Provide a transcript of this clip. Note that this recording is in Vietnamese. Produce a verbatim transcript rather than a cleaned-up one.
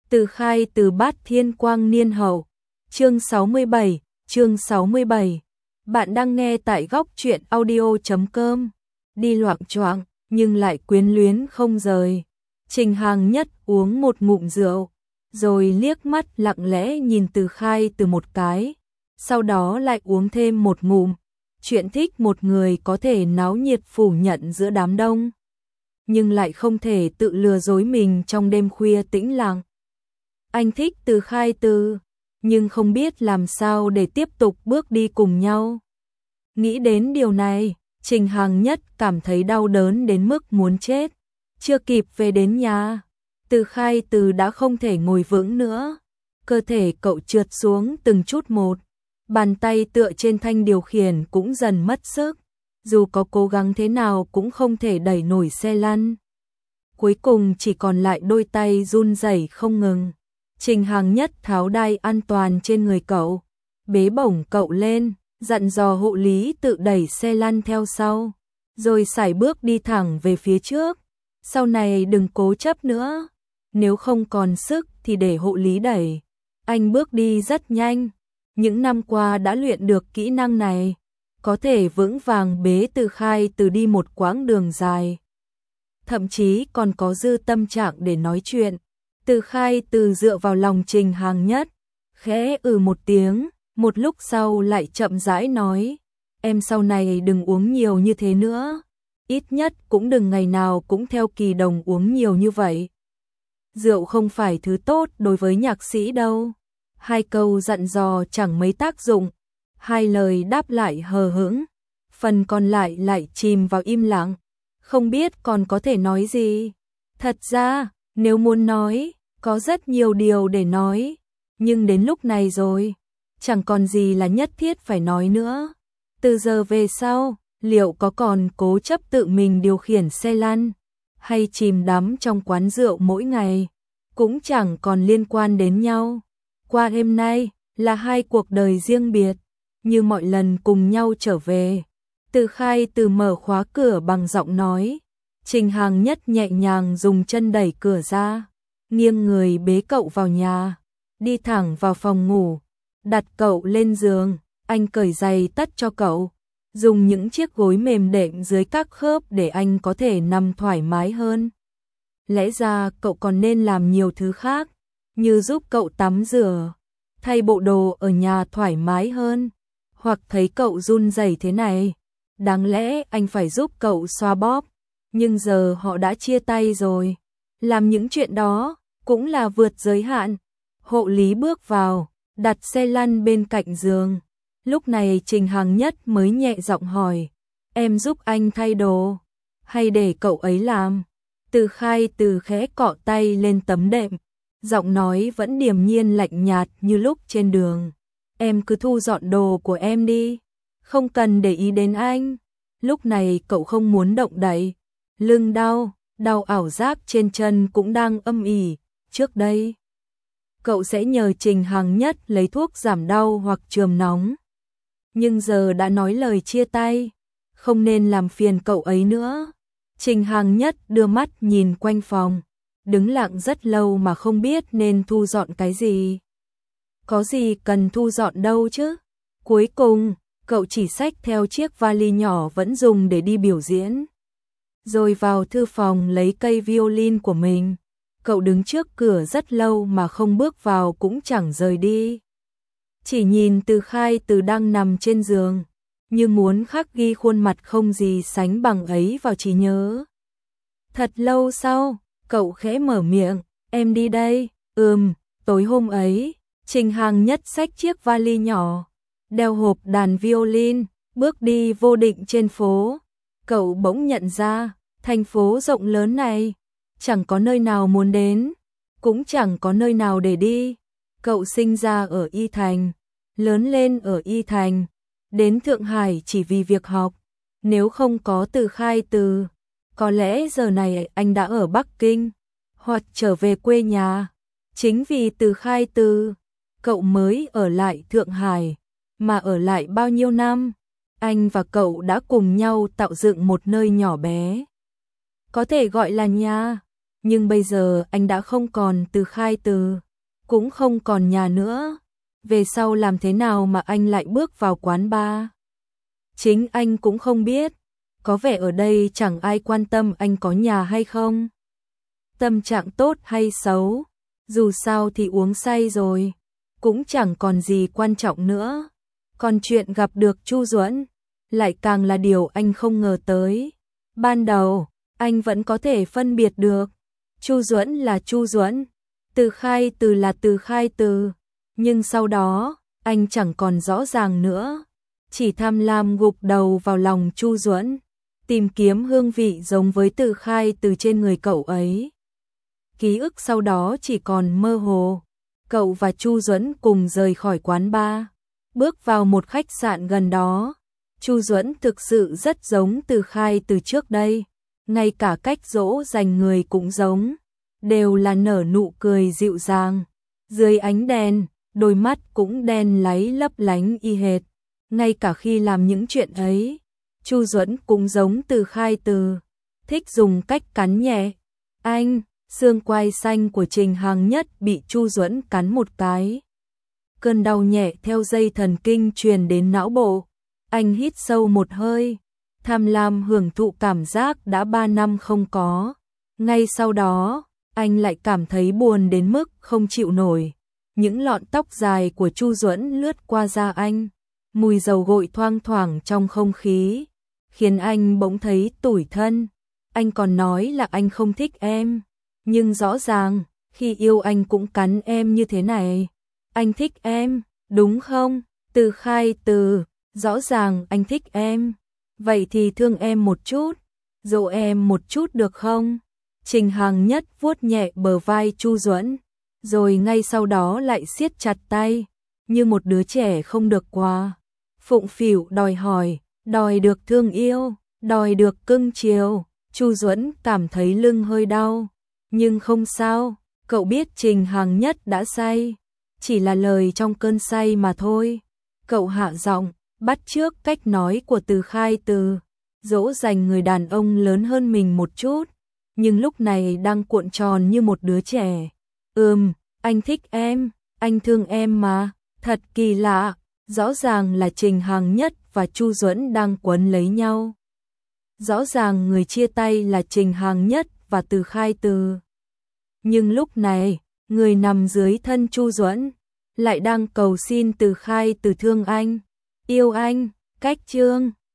Từ khai từ Bát Thiên Quang Niên Hậu. Chương sáu mươi bảy, chương sáu mươi bảy. Bạn đang nghe tại góc truyện audio chấm com. Đi loạng choạng nhưng lại quyến luyến không rời. Trình Hàng Nhất uống một ngụm rượu, rồi liếc mắt lặng lẽ nhìn Từ khai từ một cái, sau đó lại uống thêm một ngụm. Chuyện thích một người có thể náo nhiệt phủ nhận giữa đám đông, nhưng lại không thể tự lừa dối mình trong đêm khuya tĩnh lặng. Anh thích Từ khai từ, nhưng không biết làm sao để tiếp tục bước đi cùng nhau. Nghĩ đến điều này, Trình Hàng Nhất cảm thấy đau đớn đến mức muốn chết. Chưa kịp về đến nhà, Từ khai từ đã không thể ngồi vững nữa. Cơ thể cậu trượt xuống từng chút một, bàn tay tựa trên thanh điều khiển cũng dần mất sức. Dù có cố gắng thế nào cũng không thể đẩy nổi xe lăn. Cuối cùng chỉ còn lại đôi tay run rẩy không ngừng. Trình Hàng Nhất tháo đai an toàn trên người cậu, bế bổng cậu lên, dặn dò hộ lý tự đẩy xe lăn theo sau, rồi sải bước đi thẳng về phía trước. Sau này đừng cố chấp nữa, nếu không còn sức thì để hộ lý đẩy. Anh bước đi rất nhanh, những năm qua đã luyện được kỹ năng này, có thể vững vàng bế Từ khai từ đi một quãng đường dài. Thậm chí còn có dư tâm trạng để nói chuyện. Từ khai từ dựa vào lòng Trình Hàng Nhất, khẽ ừ một tiếng, một lúc sau lại chậm rãi nói, em sau này đừng uống nhiều như thế nữa, ít nhất cũng đừng ngày nào cũng theo Kỳ Đồng uống nhiều như vậy. Rượu không phải thứ tốt đối với nhạc sĩ đâu. Hai câu dặn dò chẳng mấy tác dụng, hai lời đáp lại hờ hững, phần còn lại lại chìm vào im lặng, không biết còn có thể nói gì. Thật ra, nếu muốn nói, có rất nhiều điều để nói, nhưng đến lúc này rồi, chẳng còn gì là nhất thiết phải nói nữa. Từ giờ về sau, liệu có còn cố chấp tự mình điều khiển xe lăn, hay chìm đắm trong quán rượu mỗi ngày, cũng chẳng còn liên quan đến nhau. Qua đêm nay, là hai cuộc đời riêng biệt, như mọi lần cùng nhau trở về. Từ khai từ mở khóa cửa bằng giọng nói. Trình Hàng Nhất nhẹ nhàng dùng chân đẩy cửa ra, nghiêng người bế cậu vào nhà, đi thẳng vào phòng ngủ, đặt cậu lên giường. Anh cởi giày tất cho cậu, dùng những chiếc gối mềm đệm dưới các khớp để anh có thể nằm thoải mái hơn. Lẽ ra cậu còn nên làm nhiều thứ khác, như giúp cậu tắm rửa, thay bộ đồ ở nhà thoải mái hơn, hoặc thấy cậu run rẩy thế này, đáng lẽ anh phải giúp cậu xoa bóp, nhưng giờ họ đã chia tay rồi, làm những chuyện đó cũng là vượt giới hạn. Hộ lý bước vào, đặt xe lăn bên cạnh giường. Lúc này Trình Hàng Nhất mới nhẹ giọng hỏi, em giúp anh thay đồ, hay để cậu ấy làm? Từ khai từ khẽ cọ tay lên tấm đệm, giọng nói vẫn điềm nhiên lạnh nhạt như lúc trên đường. Em cứ thu dọn đồ của em đi, không cần để ý đến anh. Lúc này cậu không muốn động đậy, lưng đau, đau ảo giác trên chân cũng đang âm ỉ. Trước đây, cậu sẽ nhờ Trình Hàng Nhất lấy thuốc giảm đau hoặc chườm nóng. Nhưng giờ đã nói lời chia tay, không nên làm phiền cậu ấy nữa. Trình Hàng Nhất đưa mắt nhìn quanh phòng, đứng lặng rất lâu mà không biết nên thu dọn cái gì. Có gì cần thu dọn đâu chứ. Cuối cùng, cậu chỉ xách theo chiếc vali nhỏ vẫn dùng để đi biểu diễn, rồi vào thư phòng lấy cây violin của mình. Cậu đứng trước cửa rất lâu mà không bước vào cũng chẳng rời đi. Chỉ nhìn Từ khai từ đang nằm trên giường, như muốn khắc ghi khuôn mặt không gì sánh bằng ấy vào trí nhớ. Thật lâu sau, cậu khẽ mở miệng, em đi đây. Ừm, tối hôm ấy, Trình Hàng Nhất xách chiếc vali nhỏ, đeo hộp đàn violin, bước đi vô định trên phố. Cậu bỗng nhận ra, thành phố rộng lớn này, chẳng có nơi nào muốn đến, cũng chẳng có nơi nào để đi. Cậu sinh ra ở Y Thành, lớn lên ở Y Thành, đến Thượng Hải chỉ vì việc học. Nếu không có Từ khai từ, có lẽ giờ này anh đã ở Bắc Kinh, hoặc trở về quê nhà. Chính vì Từ khai từ, cậu mới ở lại Thượng Hải, mà ở lại bao nhiêu năm, anh và cậu đã cùng nhau tạo dựng một nơi nhỏ bé, có thể gọi là nhà. nhưng bây giờ anh đã không còn Từ Khai Từ, cũng không còn nhà nữa. Về sau làm thế nào mà anh lại bước vào quán bar? Chính anh cũng không biết, có vẻ ở đây chẳng ai quan tâm anh có nhà hay không, tâm trạng tốt hay xấu, dù sao thì uống say rồi, cũng chẳng còn gì quan trọng nữa. Còn chuyện gặp được Chu Duẫn, lại càng là điều anh không ngờ tới. Ban đầu, anh vẫn có thể phân biệt được, Chu Duẫn là Chu Duẫn, Từ Khai Từ là Từ Khai Từ, nhưng sau đó, anh chẳng còn rõ ràng nữa, chỉ tham lam gục đầu vào lòng Chu Duẫn, tìm kiếm hương vị giống với Từ Khai Từ trên người cậu ấy. Ký ức sau đó chỉ còn mơ hồ. Cậu và Chu Duẫn cùng rời khỏi quán bar, bước vào một khách sạn gần đó. Chu Duẫn thực sự rất giống Từ Khai Từ trước đây, ngay cả cách dỗ dành người cũng giống, đều là nở nụ cười dịu dàng. Dưới ánh đèn, đôi mắt cũng đen láy lấp lánh y hệt. Ngay cả khi làm những chuyện ấy, Chu Duẫn cũng giống Từ Khai Từ, thích dùng cách cắn nhẹ. Anh, xương quai xanh của Trình Hằng Nhất bị Chu Duẫn cắn một cái. Cơn đau nhẹ theo dây thần kinh truyền đến não bộ. Anh hít sâu một hơi, tham lam hưởng thụ cảm giác đã ba năm không có. Ngay sau đó, anh lại cảm thấy buồn đến mức không chịu nổi. Những lọn tóc dài của Chu Duẫn lướt qua da anh, mùi dầu gội thoang thoảng trong không khí, khiến anh bỗng thấy tủi thân. Anh còn nói là anh không thích em, nhưng rõ ràng, khi yêu anh cũng cắn em như thế này. Anh thích em, đúng không? Từ Khai Từ, rõ ràng anh thích em. Vậy thì thương em một chút, dỗ em một chút được không? Trình Hằng Nhất vuốt nhẹ bờ vai Chu Duẫn, rồi ngay sau đó lại siết chặt tay, như một đứa trẻ không được quà. Phụng phịu đòi hỏi, đòi được thương yêu, đòi được cưng chiều. Chu Duẫn cảm thấy lưng hơi đau, nhưng không sao, cậu biết Trình Hằng Nhất đã say, chỉ là lời trong cơn say mà thôi. Cậu hạ giọng, bắt chước cách nói của Từ Khai Từ, dỗ dành người đàn ông lớn hơn mình một chút, nhưng lúc này đang cuộn tròn như một đứa trẻ. Ừm, anh thích em, anh thương em mà. Thật kỳ lạ, rõ ràng là Trình Hằng Nhất và Chu Duẫn đang quấn lấy nhau. Rõ ràng người chia tay là Trình Hằng Nhất và Từ Khai Từ. Nhưng lúc này, người nằm dưới thân Chu Duẫn lại đang cầu xin Từ Khai Từ thương anh, yêu anh. Cách chương